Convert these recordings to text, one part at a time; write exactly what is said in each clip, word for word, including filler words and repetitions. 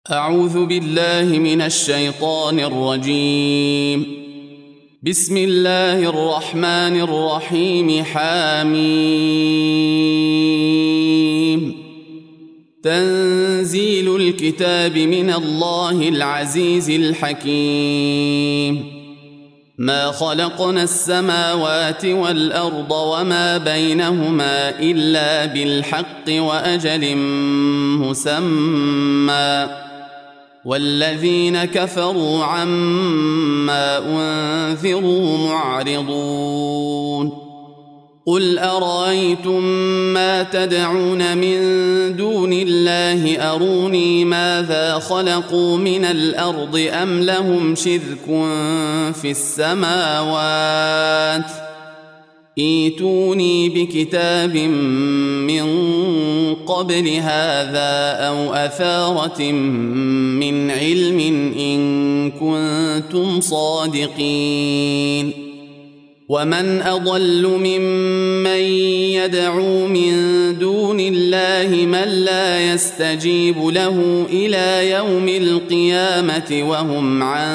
أعوذ بالله من الشيطان الرجيم. بسم الله الرحمن الرحيم. حميم. تنزيل الكتاب من الله العزيز الحكيم. ما خلقنا السماوات والأرض وما بينهما إلا بالحق وأجل مسمى، والذين كفروا عما أنذروا معرضون. قل أرأيتم ما تدعون من دون الله أروني ماذا خلقوا من الأرض أم لهم شرك في السماوات؟ ائتوني بكتاب من قبل هذا أو أثارة من علم إن كنتم صادقين. ومن أضل ممن يدعو من دون الله من لا يستجيب له إلى يوم القيامة وهم عن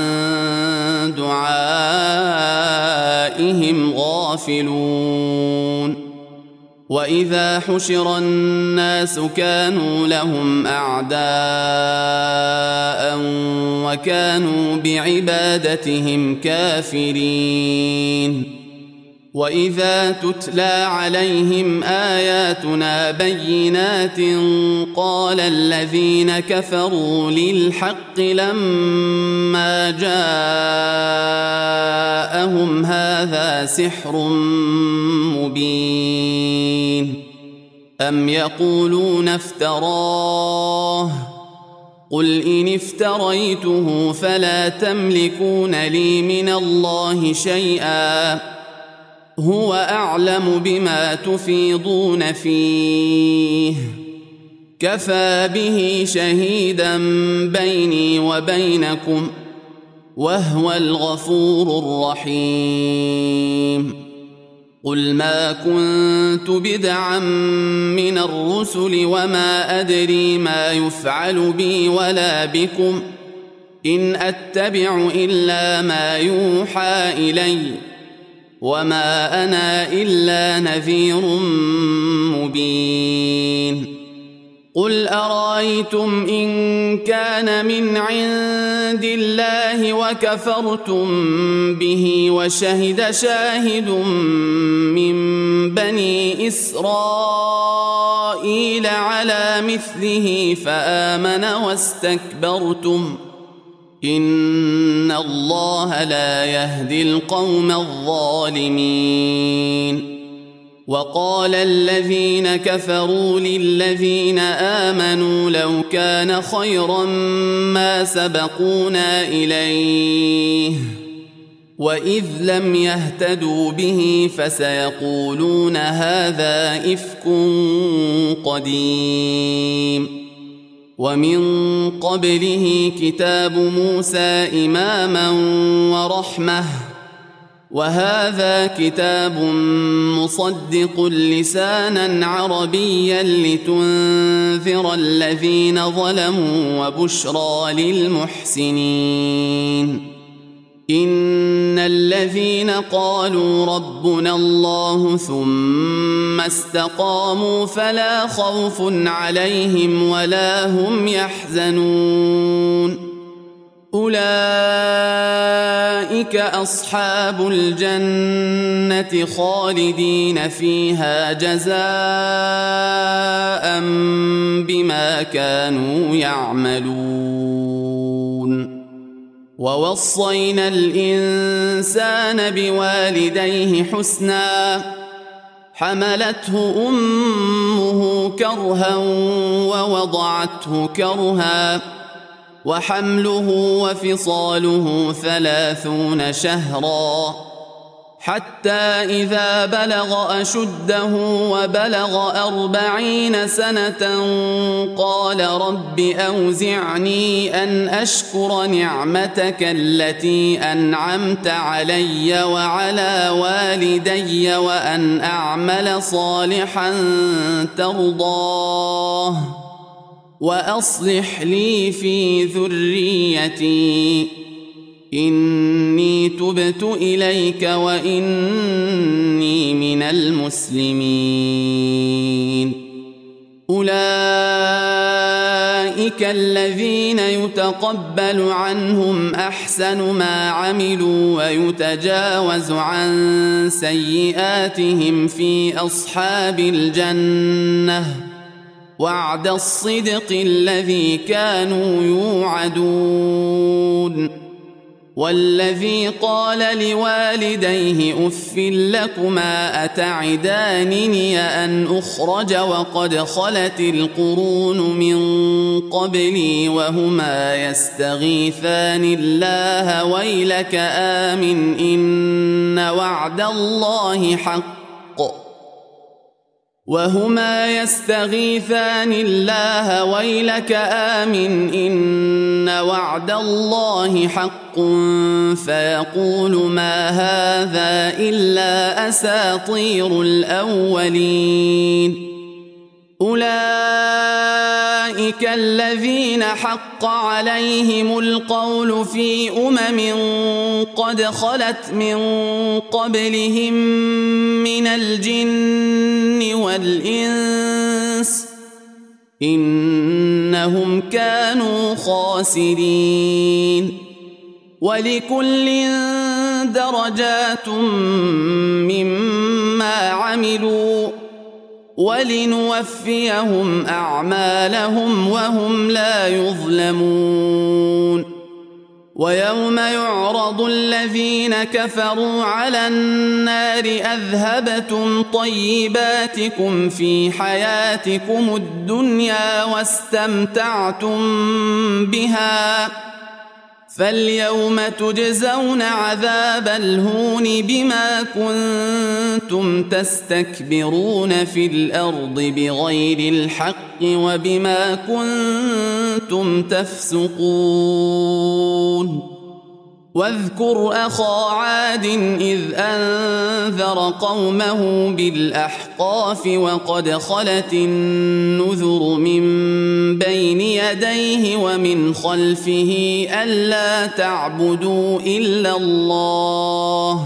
دعائهم غافلون. وإذا حشر الناس كانوا لهم أعداء وكانوا بعبادتهم كافرين. وإذا تتلى عليهم آياتنا بينات قال الذين كفروا للحق لما جاءهم هذا سحر مبين. أم يقولون افتراه؟ قل إن افتريته فلا تملكون لي من الله شيئا، هو أعلم بما تفيضون فيه، كفى به شهيدا بيني وبينكم وهو الغفور الرحيم. قل ما كنت بدعا من الرسل وما أدري ما يفعل بي ولا بكم، إن أتبع إلا ما يوحى إلي، وما أنا إلا نذير مبين. قل أرأيتم إن كان من عند الله وكفرتم به وشهد شاهد من بني إسرائيل على مثله فآمن واستكبرتم، إن الله لا يهدي القوم الظالمين. وقال الذين كفروا للذين آمنوا لو كان خيرا ما سبقونا إليه، وإذ لم يهتدوا به فسيقولون هذا إفك قديم. ومن قبله كتاب موسى إماما ورحمة، وهذا كتاب مصدق لسانا عربيا لتنذر الذين ظلموا وبشرى للمحسنين. إن الذين قالوا ربنا الله ثم استقاموا فلا خوف عليهم ولا هم يحزنون. أولئك أصحاب الجنة خالدين فيها جزاء بما كانوا يعملون. ووصينا الإنسان بوالديه حسنا، حملته أمه كرها ووضعته كرها، وحمله وفصاله ثلاثون شهرا، حتى إذا بلغ أشده وبلغ أربعين سنة قال رب أوزعني أن أشكر نعمتك التي أنعمت علي وعلى والدي وأن أعمل صالحا ترضاه وأصلح لي في ذريتي إني تبت إليك وإني من المسلمين. أولئك الذين يتقبل عنهم أحسن ما عملوا ويتجاوز عن سيئاتهم في أصحاب الجنة وعد الصدق الذي كانوا يوعدون. والذي قال لوالديه أف لكما أتعدانني أن أخرج وقد خلت القرون من قبلي وهما يستغيثان الله ويلك آمن إن وعد الله حق وهما يستغيثان الله ويلك آمن إن وعد الله حق فيقول ما هذا إلا أساطير الأولين. أولئك الذين حق عليهم القول في أمم قد خلت من قبلهم من الجن والإنس إنهم كانوا خاسرين. ولكل درجات مما عملوا ولنوفيهم أعمالهم وهم لا يظلمون. ويوم يعرض الذين كفروا على النار أذهبتم طيباتكم في حياتكم الدنيا واستمتعتم بها فاليوم تجزون عذاب الهون بما كنتم تستكبرون في الأرض بغير الحق وبما كنتم تفسقون. واذكر أخا عاد إذ أنذر قومه بالأحقاف وقد خلت النذر من بين يديه ومن خلفه ألا تعبدوا إلا الله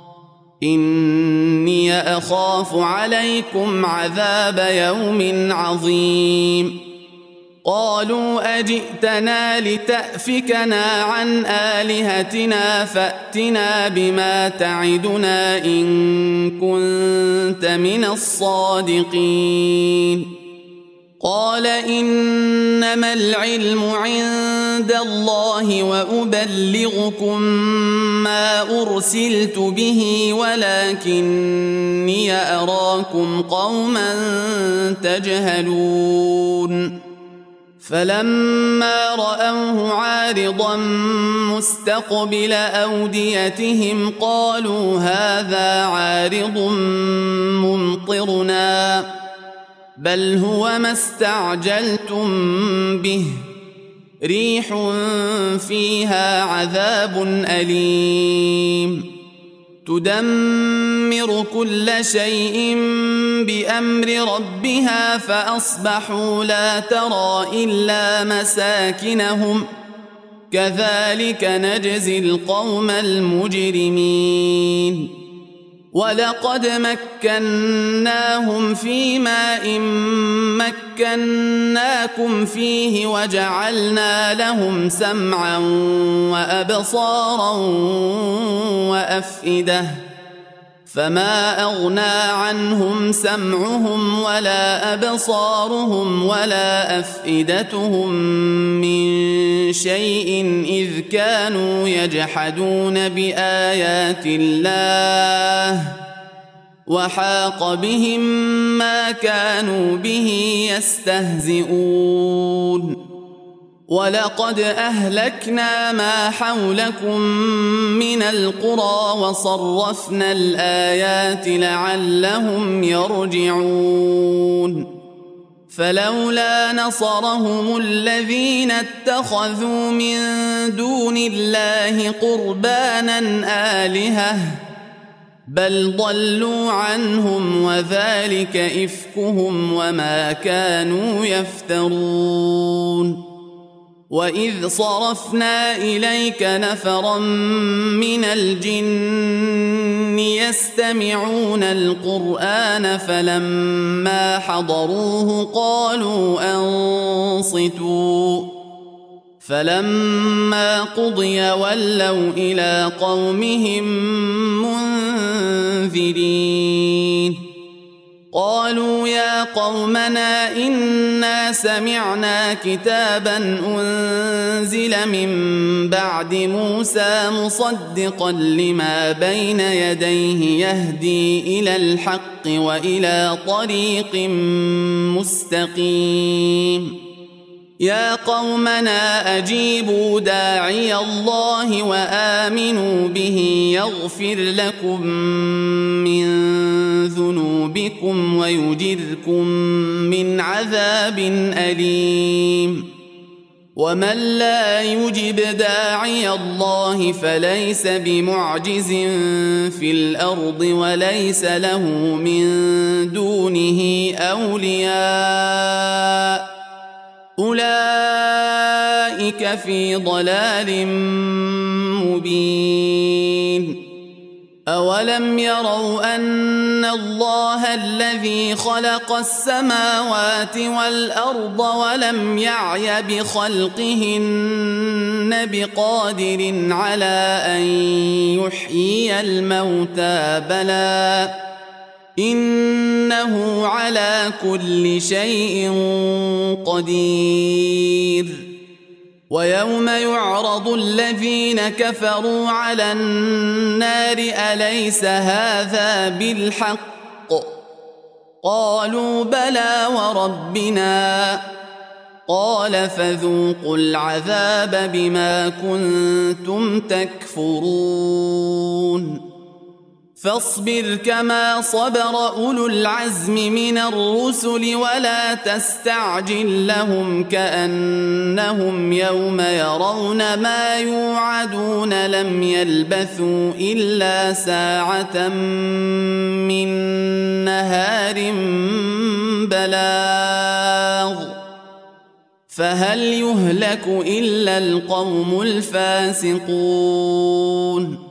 إني أخاف عليكم عذاب يوم عظيم. قالوا أجئتنا لتأفكنا عن آلهتنا فأتنا بما تعدنا إن كنت من الصادقين. قال إنما العلم عند الله وأبلغكم ما أرسلت به ولكني أراكم قوما تجهلون. فلما رأوه عارضا مستقبل أوديتهم قالوا هذا عارض ممطرنا بل هو ما استعجلتم به ريح فيها عذاب أليم تدمر كل شيء بأمر ربها فأصبحوا لا ترى إلا مساكنهم كذلك نجزي القوم المجرمين. ولقد مكناهم في ماء مكناكم فيه وجعلنا لهم سمعا وأبصارا وأفئدة فما أغنى عنهم سمعهم ولا أبصارهم ولا أفئدتهم من شيء إذ كانوا يجحدون بآيات الله وحاق بهم ما كانوا به يستهزئون. ولقد أهلكنا ما حولكم من القرى وصرفنا الآيات لعلهم يرجعون. فلولا نصرهم الذين اتخذوا من دون الله قربانا آلهة بل ضلوا عنهم وذلك إفكهم وما كانوا يفترون وإذ صرفنا إليك نفرا من الجن يستمعون القرآن فلما حضروه قالوا أنصتوا فلما قضي ولوا إلى قومهم منذرين قالوا يا قومنا إنا سمعنا كتابا أنزل من بعد موسى مصدقا لما بين يديه يهدي إلى الحق وإلى طريق مستقيم يا قومنا أجيبوا داعي الله وآمنوا به يغفر لكم من ذنوبكم ويجركم من عذاب أليم ومن لا يجب داعي الله فليس بمعجز في الأرض وليس له من دونه أولياء أولئك في ضلال مبين أولم يروا أن الله الذي خلق السماوات والأرض ولم يعي بخلقهن بقادر على أن يحيي الموتى بلى إنه على كل شيء قدير ويوم يعرض الذين كفروا على النار أليس هذا بالحق قالوا بلى وربنا قال فذوقوا العذاب بما كنتم تكفرون فاصبر كما صبر أولو العزم من الرسل ولا تستعجل لهم كأنهم يوم يرون ما يوعدون لم يلبثوا إلا ساعة من نهار بلاغ فهل يهلك إلا القوم الفاسقون